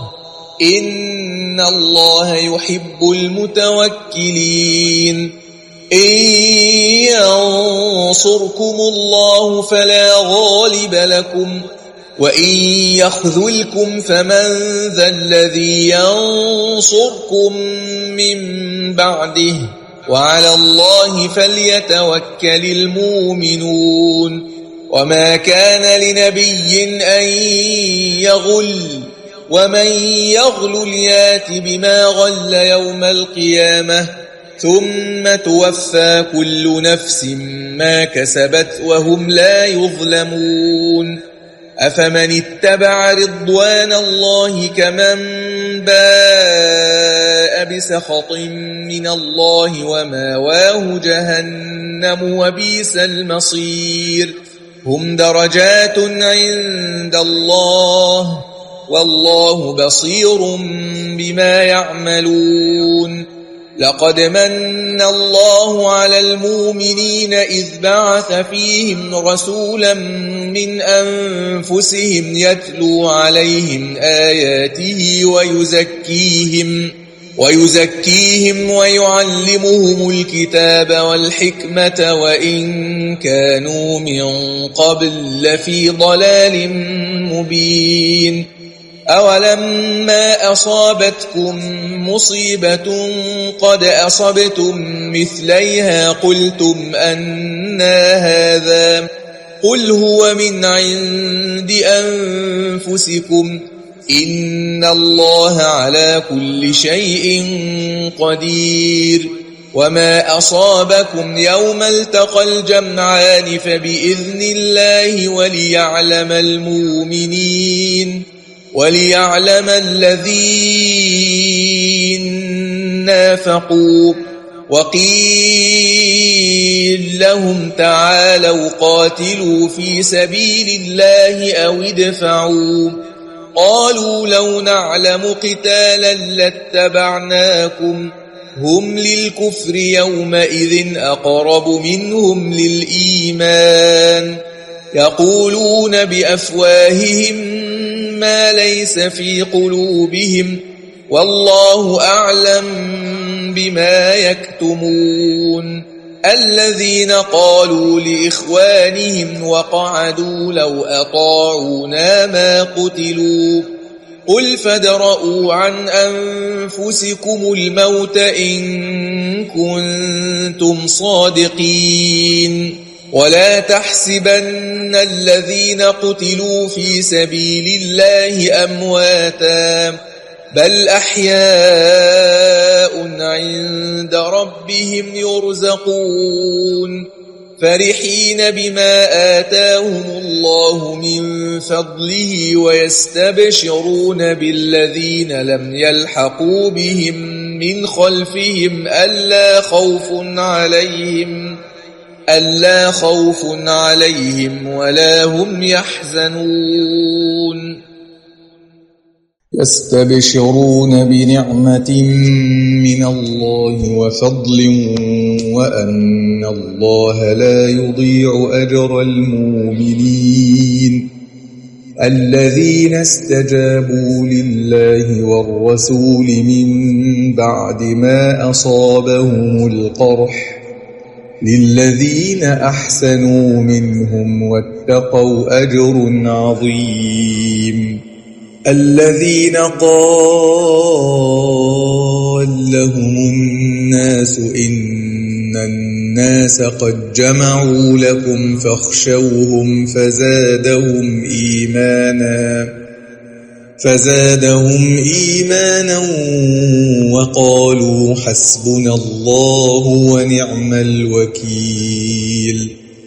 إن الله يحب المتوكلين إن ينصركم الله فلا غالب لكم وإن يخذلكم فمن ذا الذي ينصركم من بعده وعلى الله فليتوكل المؤمنون وما كان لنبي أن يغل ومن يغل يات بما غل يوم القيامة ثم توفى كل نفس ما كسبت وهم لا يظلمون أفمن اتبع رضوان الله كمن باء بسخط من الله وماواه جهنم وبئس المصير هم درجات عند الله والله بصير بما يعملون لقد من الله على المؤمنين إذ بعث فيهم رسولا من أنفسهم يتلو عليهم آياته ويزكيهم ويزكيهم ويعلمهم الكتاب والحكمة وإن كانوا من قبل لفي ضلال مبين أولما أصابتكم مصيبة قد أصبتم مثليها قلتم أنى هذا قل هو من عند أنفسكم إن الله على كل شيء قدير وما أصابكم يوم التقى الجمعان فبإذن الله وليعلم المؤمنين وليعلم الذين نافقوا وقيل لهم تعالوا قاتلوا في سبيل الله أو ادفعوا قالوا لو نعلم قتالا لاتبعناكم هم للكفر يومئذ أقرب منهم للإيمان يقولون بأفواههم ما ليس في قلوبهم والله أعلم بما يكتمون الذين قالوا لإخوانهم وقعدوا لو أطاعونا ما قتلوا قل فادرءوا عن أنفسكم الموت إن كنتم صادقين ولا تحسبن الذين قتلوا في سبيل الله أمواتا بل أحياء عند ربهم يرزقون فرحين بما آتاهم الله من فضله ويستبشرون بالذين لم يلحقوا بهم من خلفهم ألا خوف عليهم ألا خوف عليهم ولا هم يحزنون يستبشرون بنعمة من الله وفضل وأن الله لا يضيع أجر المؤمنين الذين استجابوا لله والرسول من بعد ما أصابهم القرح للذين أحسنوا منهم واتقوا أجر عظيم الذين قال لهم الناس إن الناس قد جمعوا لكم فاخشوهم فزادهم إيمانا فزادهم إيمانا وقالوا حسبنا الله ونعم الوكيل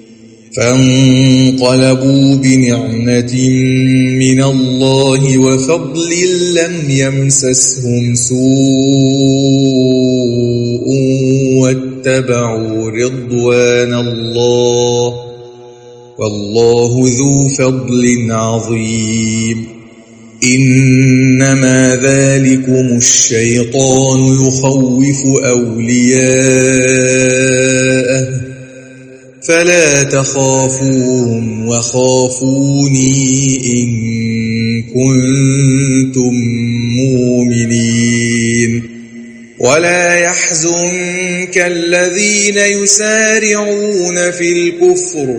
فانقلبوا بنعمة من الله وفضل لم يمسسهم سوء واتبعوا رضوان الله والله ذو فضل عظيم إنما ذلكم الشيطان يخوف أولياءه فلا تخافوهم وخافوني إن كنتم مؤمنين ولا يحزنك الذين يسارعون في الكفر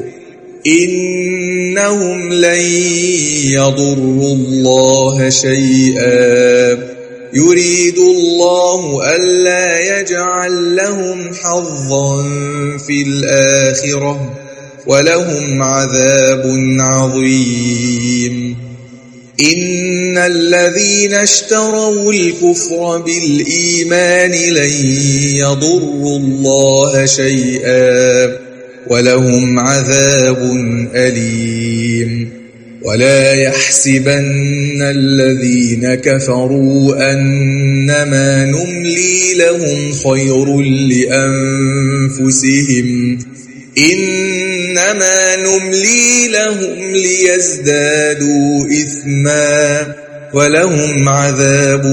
إنهم لن يضروا الله شيئا يريد الله ألا يجعل لهم حظا في الآخرة ولهم عذاب عظيم إن الذين اشتروا الكفر بالإيمان لن يضروا الله شيئا ولهم عذاب أليم ولا يحسبن الذين كفروا أنما نملي لهم خير لأنفسهم إنما نملي لهم ليزدادوا إثما ولهم عذاب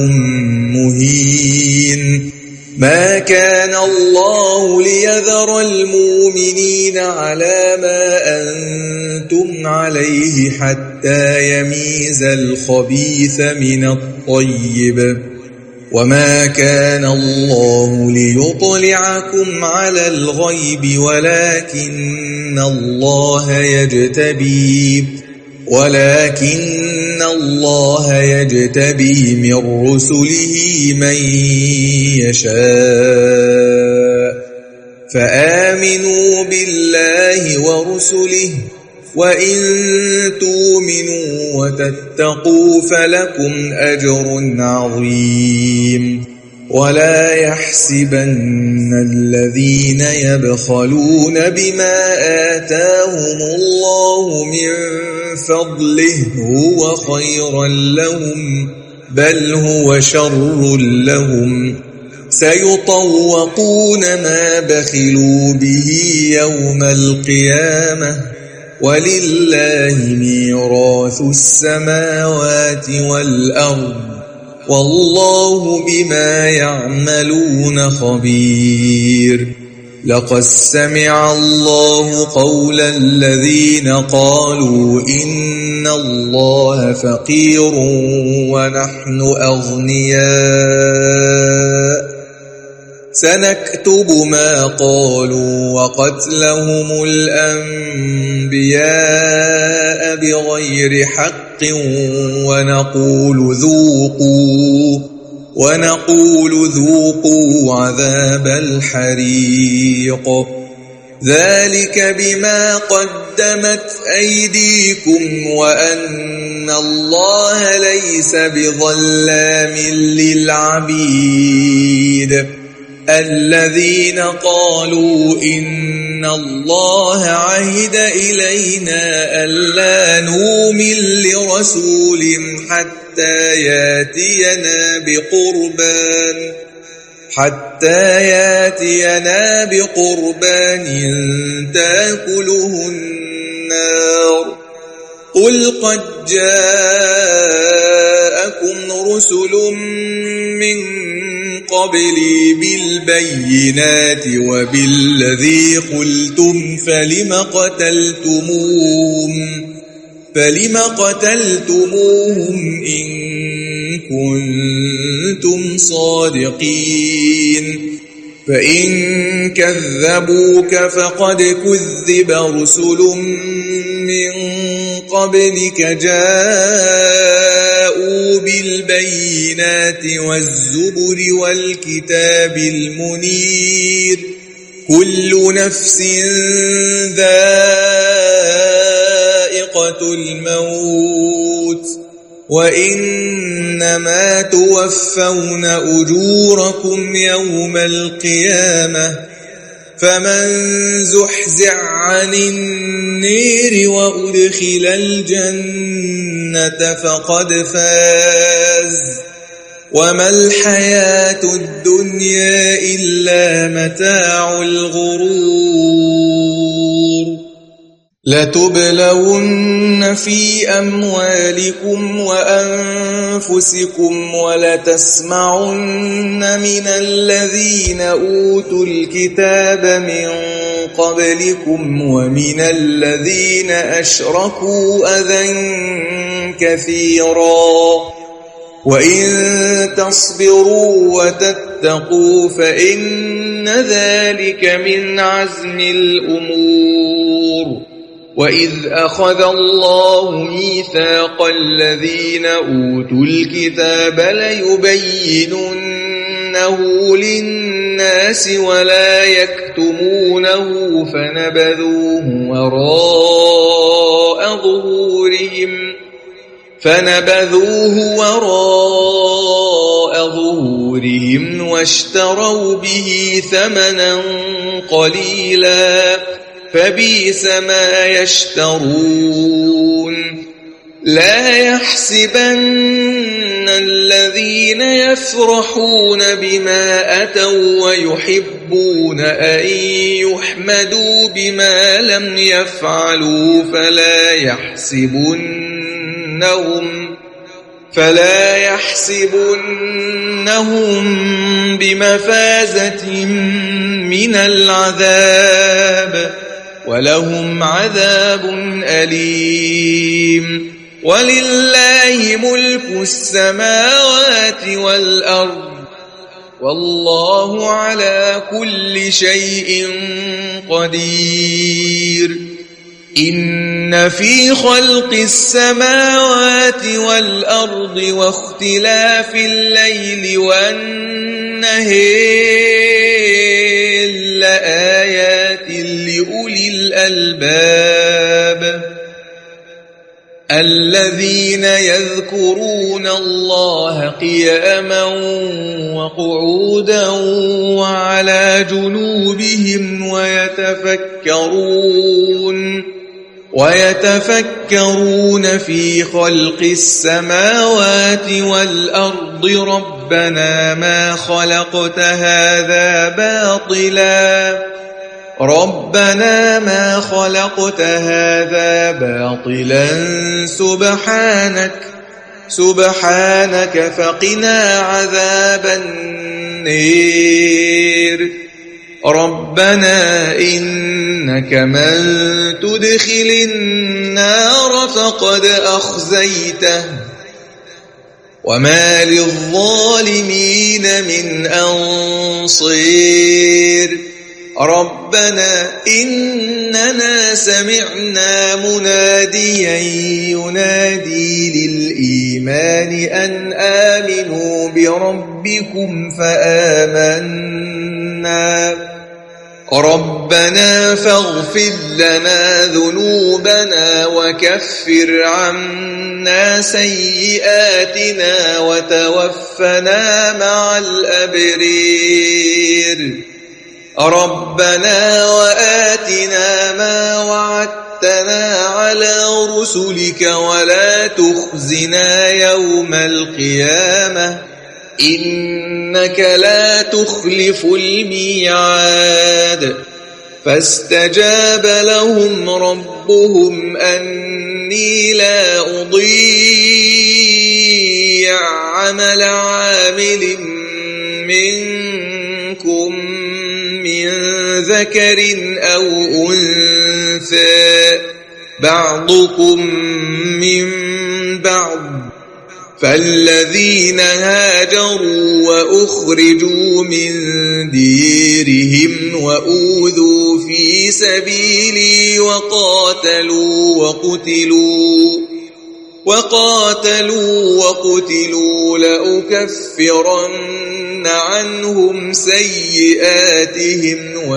مهين ما كان الله ليذر المؤمنين على ما أنتم عليه حتى يميز الخبيث من الطيب وما كان الله ليطلعكم على الغيب ولكن الله يجتبي ولكن الله يجتبي من رسله من يشاء فآمنوا بالله ورسله وإن تؤمنوا وتتقوا فلكم أجر عظيم ولا يحسبن الذين يبخلون بما آتاهم الله من فضله هو خيرا لهم بل هو شر لهم سيطوقون ما بخلوا به يوم القيامة ولله ميراث السماوات والأرض والله بما يعملون خبير لقد سمع الله قول الذين قالوا إن الله فقير ونحن أغنياء سنكتب ما قالوا وقتلهم الأنبياء بغير حق ونقول ذوقوا ونقول ذوقوا عذاب الحريق ذلك بما قدمت أيديكم وأن الله ليس بظلام للعبيد الذين قالوا إن الله عهد إلينا ألا نؤمن لرسول حتى ياتينا بقربان حتى ياتينا بقربان تأكله النار قل قد جاءكم رسل من قبلي بالبينات وبالذي قلتم فلم قتلتموهم فلم قتلتموهم إن كنتم صادقين فإن كذبوك فقد كذب رسل من قبلك جاءوا بالبينات والزبر والكتاب المنير كل نفس ذائقة الموت وإنما توفون أجوركم يوم القيامة فمن زحزح عن النير وأدخل الجنة فقد فاز وما الحياة الدنيا إلا متاع الغرور لتبلون في أموالكم وأنفسكم ولتسمعن من الذين أوتوا الكتاب من قبلكم ومن الذين أشركوا أذى كثيرا وإن تصبروا وتتقوا واتقوا فإن ذلك من عزم الأمور. وإذ أخذ الله ميثاق الذين أوتوا الكتاب ليبيننه للناس ولا يكتمونه فنبذوه وراء ظهورهم فنبذوه وراء ظهورهم واشتروا به ثمنا قليلا فبئس ما يشترون. لا يحسبن الذين يفرحون بما أتوا ويحبون أن يحمدوا بما لم يفعلوا فلا يحسبنهم فلا يحسبنهم بمفازة من العذاب ولهم عذاب أليم. ولله ملك السماوات والأرض والله على كل شيء قدير. إن في خلق السماوات والأرض واختلاف الليل والنهار لآيات لأولي الألباب الذين يذكرون الله قياما وقعودا وعلى جنوبهم ويتفكرون ويتفكرون في خلق السماوات والأرض ربنا ما خلقت هذا باطلا ربنا ما خلقت هذا باطلا سبحانك سبحانك فقنا عذاب النار. ربنا إنك من تدخل النار فقد أخزيته وما للظالمين من أنصير. ربنا إننا سمعنا مناديا ينادي للإيمان أن آمنوا بربكم فآمنا ربنا فاغفر لنا ذنوبنا وكفر عنا سيئاتنا وتوفنا مع الأبرار. ربنا وآتنا ما وعدتنا على رسلك ولا تخزنا يوم القيامة إنك لا تخلف الميعاد. فاستجاب لهم ربهم أني لا أضيع عمل عامل منكم من ذكر أو أنثى بعضكم من بعض فالذين هاجروا وأخرجوا من ديرهم وأوذوا في سبيلي وقاتلوا وقتلوا وقاتلوا وقتلوا لأكفرن عنهم سيئاتهم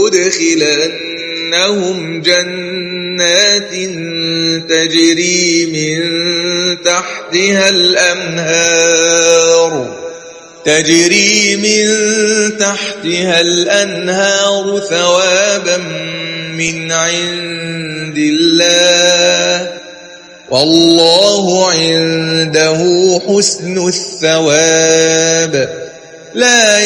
ولأدخلنهم جنات تجري من تحتها الأنهار تجري من تحتها الأنهار ثوابا من عند الله والله عنده حسن الثواب. لا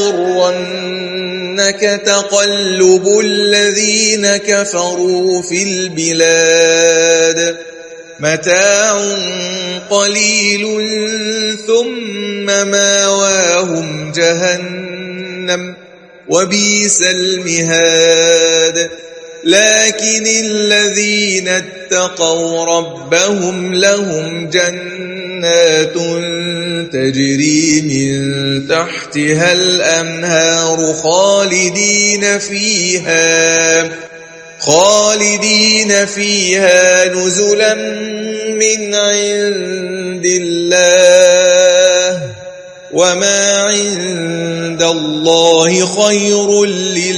يغرنك تقلب الذين كفروا في البلاد متاع قليل ثم ماواهم جهنم وبئس المهاد. لكن الذين اتقوا ربهم لهم جنات جنات تجري من تحتها الأنهار خالدين فيها خالدين فيها نزلا من عند الله وما عند الله خير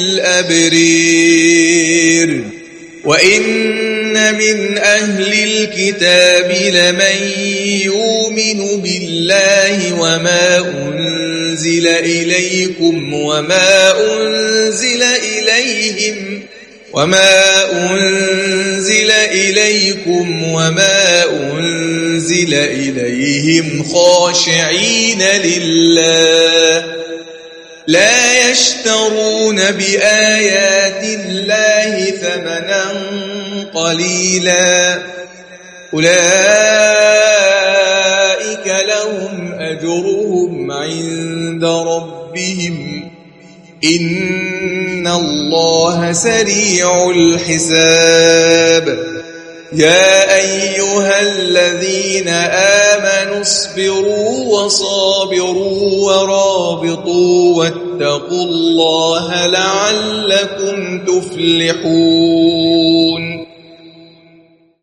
للأبرير وإن من أهل الكتاب لمن يؤمن بالله وما أنزل إليكم وما أنزل إليهم وما أنزل إليكم وما أنزل إليهم خاشعين لله لا يشترون بآيات الله ثمنا قليلا أولئك لهم أجرهم عند ربهم إن الله سريع الحساب يا أيها الذين آمنوا اصبروا وصابروا ورابطوا واتقوا الله لعلكم تفلحون